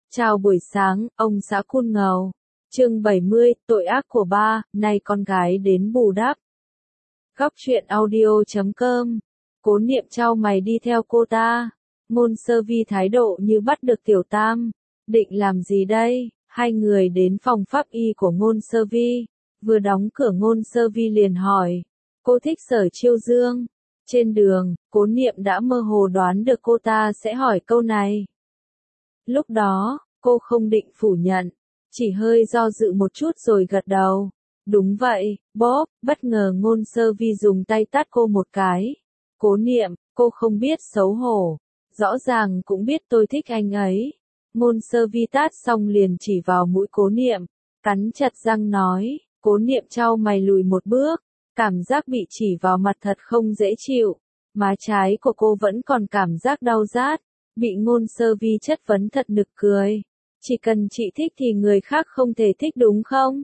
Chào buổi sáng, ông xã Cun Ngầu. Chương 70, tội ác của ba, nay con gái đến bù đắp. Góc truyện audio.com. Cố Niệm chau mày đi theo cô ta. Ngôn Sơ Vi thái độ như bắt được Tiểu Tam. Định làm gì đây? Hai người đến phòng pháp y của Ngôn Sơ Vi. Vừa đóng cửa Ngôn Sơ Vi liền hỏi. Cô thích Sở Chiêu Dương. Trên đường, Cố Niệm đã mơ hồ đoán được cô ta sẽ hỏi câu này. Lúc đó, cô không định phủ nhận, chỉ hơi do dự một chút rồi gật đầu. Đúng vậy, bóp, bất ngờ Ngôn Sơ Vi dùng tay tát cô một cái. Cố Niệm, cô không biết xấu hổ, rõ ràng cũng biết tôi thích anh ấy. Ngôn Sơ Vi tát xong liền chỉ vào mũi Cố Niệm, cắn chặt răng nói. Cố Niệm chau mày lùi một bước, cảm giác bị chỉ vào mặt thật không dễ chịu. Má trái của cô vẫn còn cảm giác đau rát. Bị Ngôn Sơ Vi chất vấn thật nực cười. Chỉ cần chị thích thì người khác không thể thích đúng không?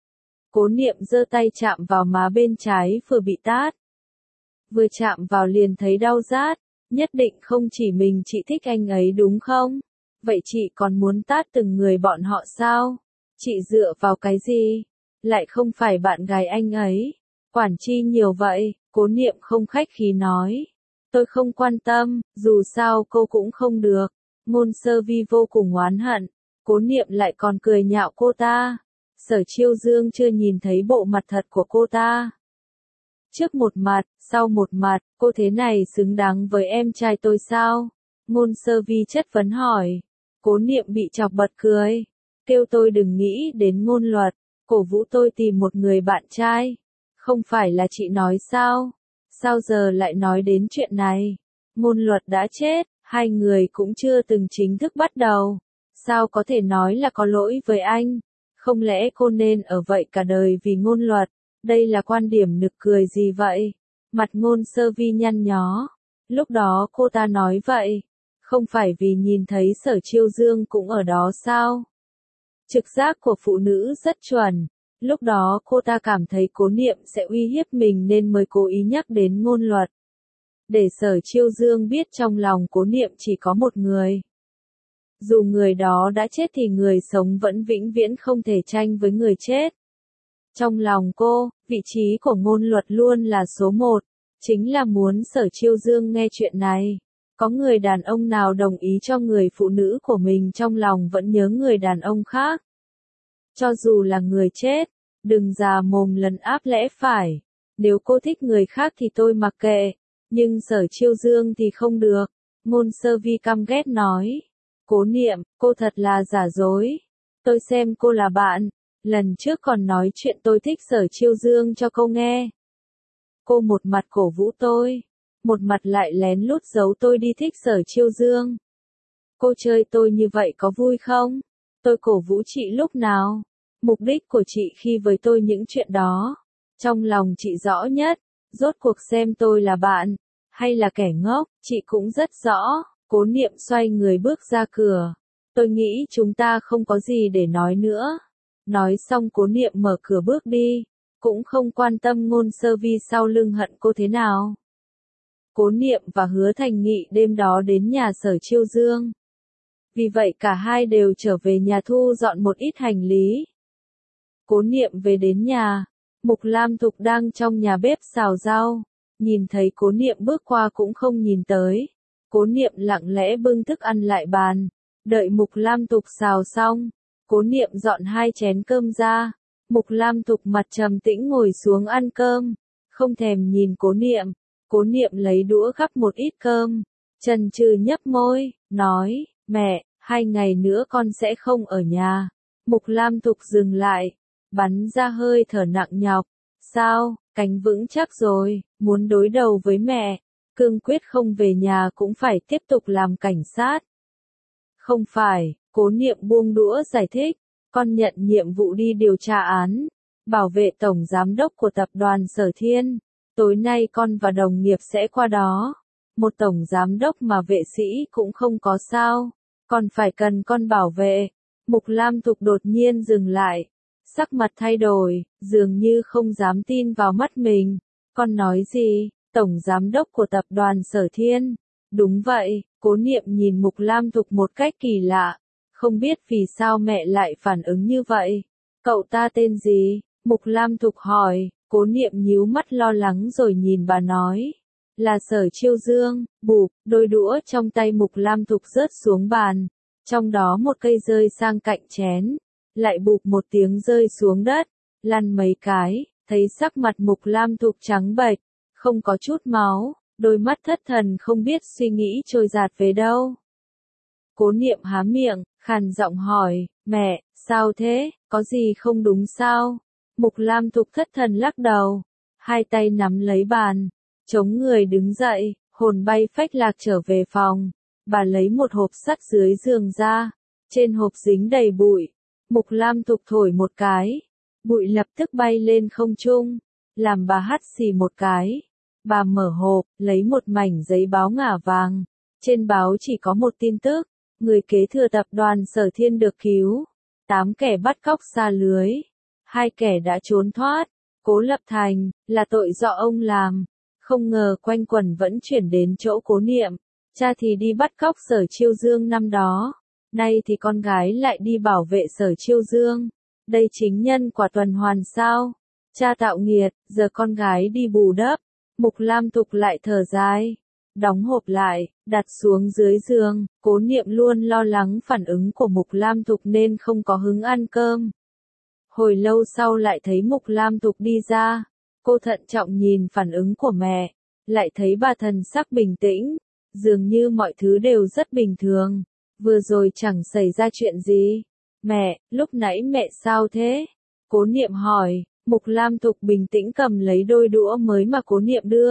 Cố Niệm giơ tay chạm vào má bên trái vừa bị tát. Vừa chạm vào liền thấy đau rát. Nhất định không chỉ mình chị thích anh ấy đúng không? Vậy chị còn muốn tát từng người bọn họ sao? Chị dựa vào cái gì? Lại không phải bạn gái anh ấy. Quản chi nhiều vậy, Cố Niệm không khách khí nói. Tôi không quan tâm, dù sao cô cũng không được. Ngôn Sơ Vi vô cùng oán hận. Cố Niệm lại còn cười nhạo cô ta. Sở Chiêu Dương chưa nhìn thấy bộ mặt thật của cô ta. Trước một mặt, sau một mặt, cô thế này xứng đáng với em trai tôi sao? Ngôn Sơ Vi chất vấn hỏi. Cố Niệm bị chọc bật cười. Kêu tôi đừng nghĩ đến ngôn luật, cổ vũ tôi tìm một người bạn trai. Không phải là chị nói sao? Sao giờ lại nói đến chuyện này? Ngôn luật đã chết, hai người cũng chưa từng chính thức bắt đầu. Sao có thể nói là có lỗi với anh? Không lẽ cô nên ở vậy cả đời vì ngôn luật? Đây là quan điểm nực cười gì vậy? Mặt Ngôn Sơ Vi nhăn nhó. Lúc đó cô ta nói vậy. Không phải vì nhìn thấy Sở Chiêu Dương cũng ở đó sao? Trực giác của phụ nữ rất chuẩn. Lúc đó cô ta cảm thấy Cố Niệm sẽ uy hiếp mình nên mới cố ý nhắc đến ngôn luật. Để Sở Chiêu Dương biết trong lòng Cố Niệm chỉ có một người. Dù người đó đã chết thì người sống vẫn vĩnh viễn không thể tranh với người chết. Trong lòng cô, vị trí của ngôn luật luôn là số một. Chính là muốn Sở Chiêu Dương nghe chuyện này. Có người đàn ông nào đồng ý cho người phụ nữ của mình trong lòng vẫn nhớ người đàn ông khác. Cho dù là người chết, đừng già mồm lấn áp lẽ phải. Nếu cô thích người khác thì tôi mặc kệ, nhưng Sở Chiêu Dương thì không được. Ngôn Sơ Vi căm ghét nói. Cố Niệm, cô thật là giả dối. Tôi xem cô là bạn. Lần trước còn nói chuyện tôi thích Sở Chiêu Dương cho cô nghe. Cô một mặt cổ vũ tôi, một mặt lại lén lút giấu tôi đi thích Sở Chiêu Dương. Cô chơi tôi như vậy có vui không? Tôi cổ vũ chị lúc nào? Mục đích của chị khi với tôi những chuyện đó, trong lòng chị rõ nhất. Rốt cuộc xem tôi là bạn, hay là kẻ ngốc, chị cũng rất rõ. Cố Niệm xoay người bước ra cửa. Tôi nghĩ chúng ta không có gì để nói nữa. Nói xong Cố Niệm mở cửa bước đi, cũng không quan tâm Ngôn Sơ Vi sau lưng hận cô thế nào. Cố Niệm và Hứa Thành Nghị đêm đó đến nhà Sở Chiêu Dương. Vì vậy cả hai đều trở về nhà thu dọn một ít hành lý. Cố Niệm về đến nhà, Mục Lam Thục đang trong nhà bếp xào rau, nhìn thấy Cố Niệm bước qua cũng không nhìn tới. Cố Niệm lặng lẽ bưng thức ăn lại bàn, đợi Mục Lam Thục xào xong, Cố Niệm dọn 2 chén cơm ra. Mục Lam Thục mặt trầm tĩnh ngồi xuống ăn cơm, không thèm nhìn Cố Niệm. Cố Niệm lấy đũa gắp một ít cơm, chần chừ nhấp môi, nói, mẹ, 2 ngày nữa con sẽ không ở nhà. Mục Lam Thục dừng lại, bắn ra hơi thở nặng nhọc. Sao, cánh vững chắc rồi, muốn đối đầu với mẹ, cương quyết không về nhà cũng phải tiếp tục làm cảnh sát. Không phải, Cố Niệm buông đũa giải thích, con nhận nhiệm vụ đi điều tra án, bảo vệ tổng giám đốc của tập đoàn Sở Thiên. Tối nay con và đồng nghiệp sẽ qua đó. Một tổng giám đốc mà vệ sĩ cũng không có sao, còn phải cần con bảo vệ. Mục Lam Thục đột nhiên dừng lại, sắc mặt thay đổi, dường như không dám tin vào mắt mình. Con nói gì? Tổng giám đốc của tập đoàn Sở Thiên? Đúng vậy, Cố Niệm nhìn Mục Lam Thục một cách kỳ lạ. Không biết vì sao mẹ lại phản ứng như vậy. Cậu ta tên gì? Mục Lam Thục hỏi, Cố Niệm nhíu mắt lo lắng rồi nhìn bà nói. Là Sở Chiêu Dương. Bụp, đôi đũa trong tay Mục Lam Thục rớt xuống bàn. Trong đó một cây rơi sang cạnh chén. Lại bụp một tiếng rơi xuống đất. Lăn mấy cái, thấy sắc mặt Mục Lam Thục trắng bệch, không có chút máu, đôi mắt thất thần không biết suy nghĩ trôi dạt về đâu. Cố Niệm há miệng, khàn giọng hỏi, mẹ, sao thế, có gì không đúng sao? Mục Lam Thục thất thần lắc đầu, hai tay nắm lấy bàn, chống người đứng dậy, hồn bay phách lạc trở về phòng. Bà lấy một hộp sắt dưới giường ra, trên hộp dính đầy bụi. Mục Lam Thục thổi một cái, bụi lập tức bay lên không trung, làm bà hắt xì một cái. Bà mở hộp, lấy một mảnh giấy báo ngả vàng. Trên báo chỉ có một tin tức, người kế thừa tập đoàn Sở Thiên được cứu. 8 kẻ bắt cóc xa lưới. 2 kẻ đã trốn thoát. Cố Lập Thành, là tội do ông làm. Không ngờ quanh quẩn vẫn chuyển đến chỗ Cố Niệm. Cha thì đi bắt cóc Sở Chiêu Dương năm đó. Nay thì con gái lại đi bảo vệ Sở Chiêu Dương. Đây chính nhân quả tuần hoàn sao? Cha tạo nghiệt, giờ con gái đi bù đắp. Mục Lam Thục lại thở dài. Đóng hộp lại, đặt xuống dưới giường. Cố Niệm luôn lo lắng phản ứng của Mục Lam Thục nên không có hứng ăn cơm. Hồi lâu sau lại thấy Mục Lam Thục đi ra. Cô thận trọng nhìn phản ứng của mẹ. Lại thấy bà thần sắc bình tĩnh. Dường như mọi thứ đều rất bình thường. Vừa rồi chẳng xảy ra chuyện gì. Mẹ, lúc nãy mẹ sao thế? Cố Niệm hỏi. Mục Lam Thục bình tĩnh cầm lấy đôi đũa mới mà Cố Niệm đưa.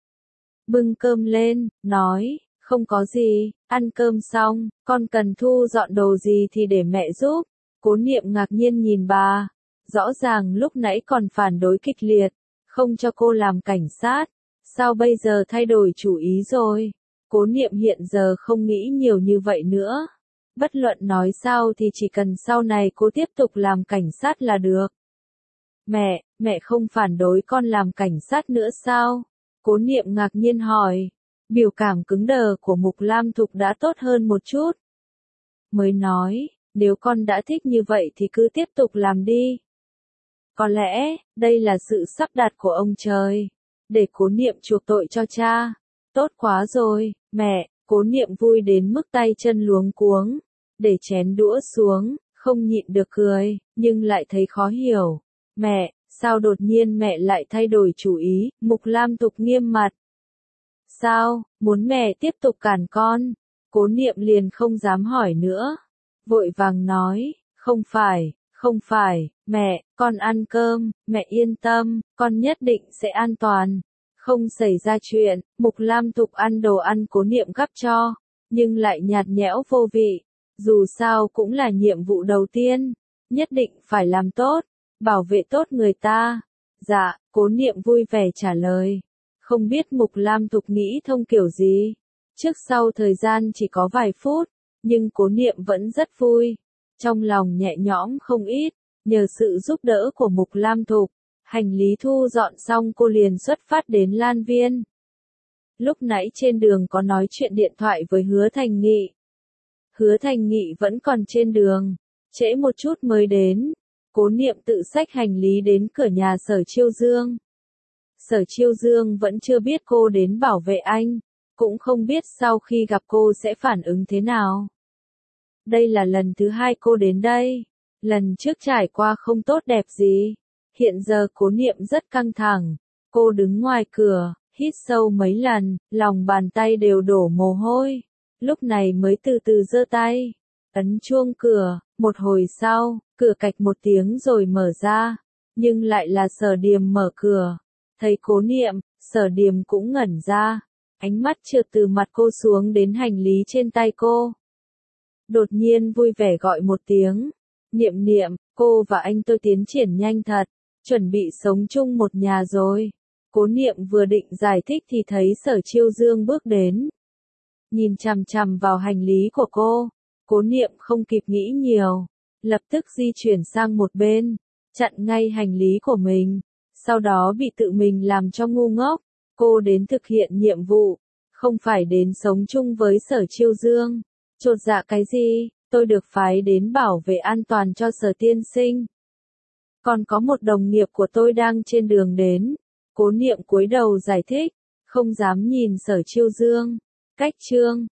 Bưng cơm lên, nói, không có gì, ăn cơm xong, con cần thu dọn đồ gì thì để mẹ giúp. Cố Niệm ngạc nhiên nhìn bà. Rõ ràng lúc nãy còn phản đối kịch liệt, không cho cô làm cảnh sát. Sao bây giờ thay đổi chủ ý rồi? Cố Niệm hiện giờ không nghĩ nhiều như vậy nữa. Bất luận nói sao thì chỉ cần sau này cô tiếp tục làm cảnh sát là được. Mẹ không phản đối con làm cảnh sát nữa sao? Cố Niệm ngạc nhiên hỏi. Biểu cảm cứng đờ của Mục Lam Thục đã tốt hơn một chút. Mới nói, nếu con đã thích như vậy thì cứ tiếp tục làm đi. Có lẽ, đây là sự sắp đặt của ông trời. Để Cố Niệm chuộc tội cho cha. Tốt quá rồi, mẹ. Cố Niệm vui đến mức tay chân luống cuống. Để chén đũa xuống, không nhịn được cười, nhưng lại thấy khó hiểu. Mẹ, sao đột nhiên mẹ lại thay đổi chủ ý? Mục Lam Thục nghiêm mặt. Sao, muốn mẹ tiếp tục cản con? Cố Niệm liền không dám hỏi nữa. Vội vàng nói, không phải, mẹ, con ăn cơm, mẹ yên tâm, con nhất định sẽ an toàn. Không xảy ra chuyện. Mục Lam Thục ăn đồ ăn Cố Niệm gắp cho, nhưng lại nhạt nhẽo vô vị. Dù sao cũng là nhiệm vụ đầu tiên, nhất định phải làm tốt, bảo vệ tốt người ta. Dạ, Cố Niệm vui vẻ trả lời. Không biết Mục Lam Thục nghĩ thông kiểu gì. Trước sau thời gian chỉ có vài phút, nhưng Cố Niệm vẫn rất vui. Trong lòng nhẹ nhõm không ít, nhờ sự giúp đỡ của Mục Lam Thục. Hành lý thu dọn xong cô liền xuất phát đến Lan Viên. Lúc nãy trên đường có nói chuyện điện thoại với Hứa Thành Nghị. Hứa Thành Nghị vẫn còn trên đường, trễ một chút mới đến. Cố Niệm tự xách hành lý đến cửa nhà Sở Chiêu Dương. Sở Chiêu Dương vẫn chưa biết cô đến bảo vệ anh, cũng không biết sau khi gặp cô sẽ phản ứng thế nào. Đây là lần thứ 2 cô đến đây. Lần trước trải qua không tốt đẹp gì. Hiện giờ Cố Niệm rất căng thẳng. Cô đứng ngoài cửa, hít sâu mấy lần, lòng bàn tay đều đổ mồ hôi. Lúc này mới từ từ giơ tay, ấn chuông cửa. Một hồi sau, cửa cạch một tiếng rồi mở ra. Nhưng lại là Sở Điềm mở cửa. Thấy Cố Niệm, Sở Điềm cũng ngẩn ra. Ánh mắt trượt từ mặt cô xuống đến hành lý trên tay cô. Đột nhiên vui vẻ gọi một tiếng. Niệm Niệm, cô và anh tôi tiến triển nhanh thật. Chuẩn bị sống chung một nhà rồi. Cố Niệm vừa định giải thích thì thấy Sở Chiêu Dương bước đến. Nhìn chằm chằm vào hành lý của cô. Cố Niệm không kịp nghĩ nhiều. Lập tức di chuyển sang một bên. Chặn ngay hành lý của mình. Sau đó bị tự mình làm cho ngu ngốc. Cô đến thực hiện nhiệm vụ. Không phải đến sống chung với Sở Chiêu Dương. Chột dạ cái gì? tôi được phái đến bảo vệ an toàn cho Sở tiên sinh. Còn có một đồng nghiệp của tôi đang trên đường đến. Cố Niệm cúi đầu giải thích, không dám nhìn Sở Chiêu Dương. Cách chương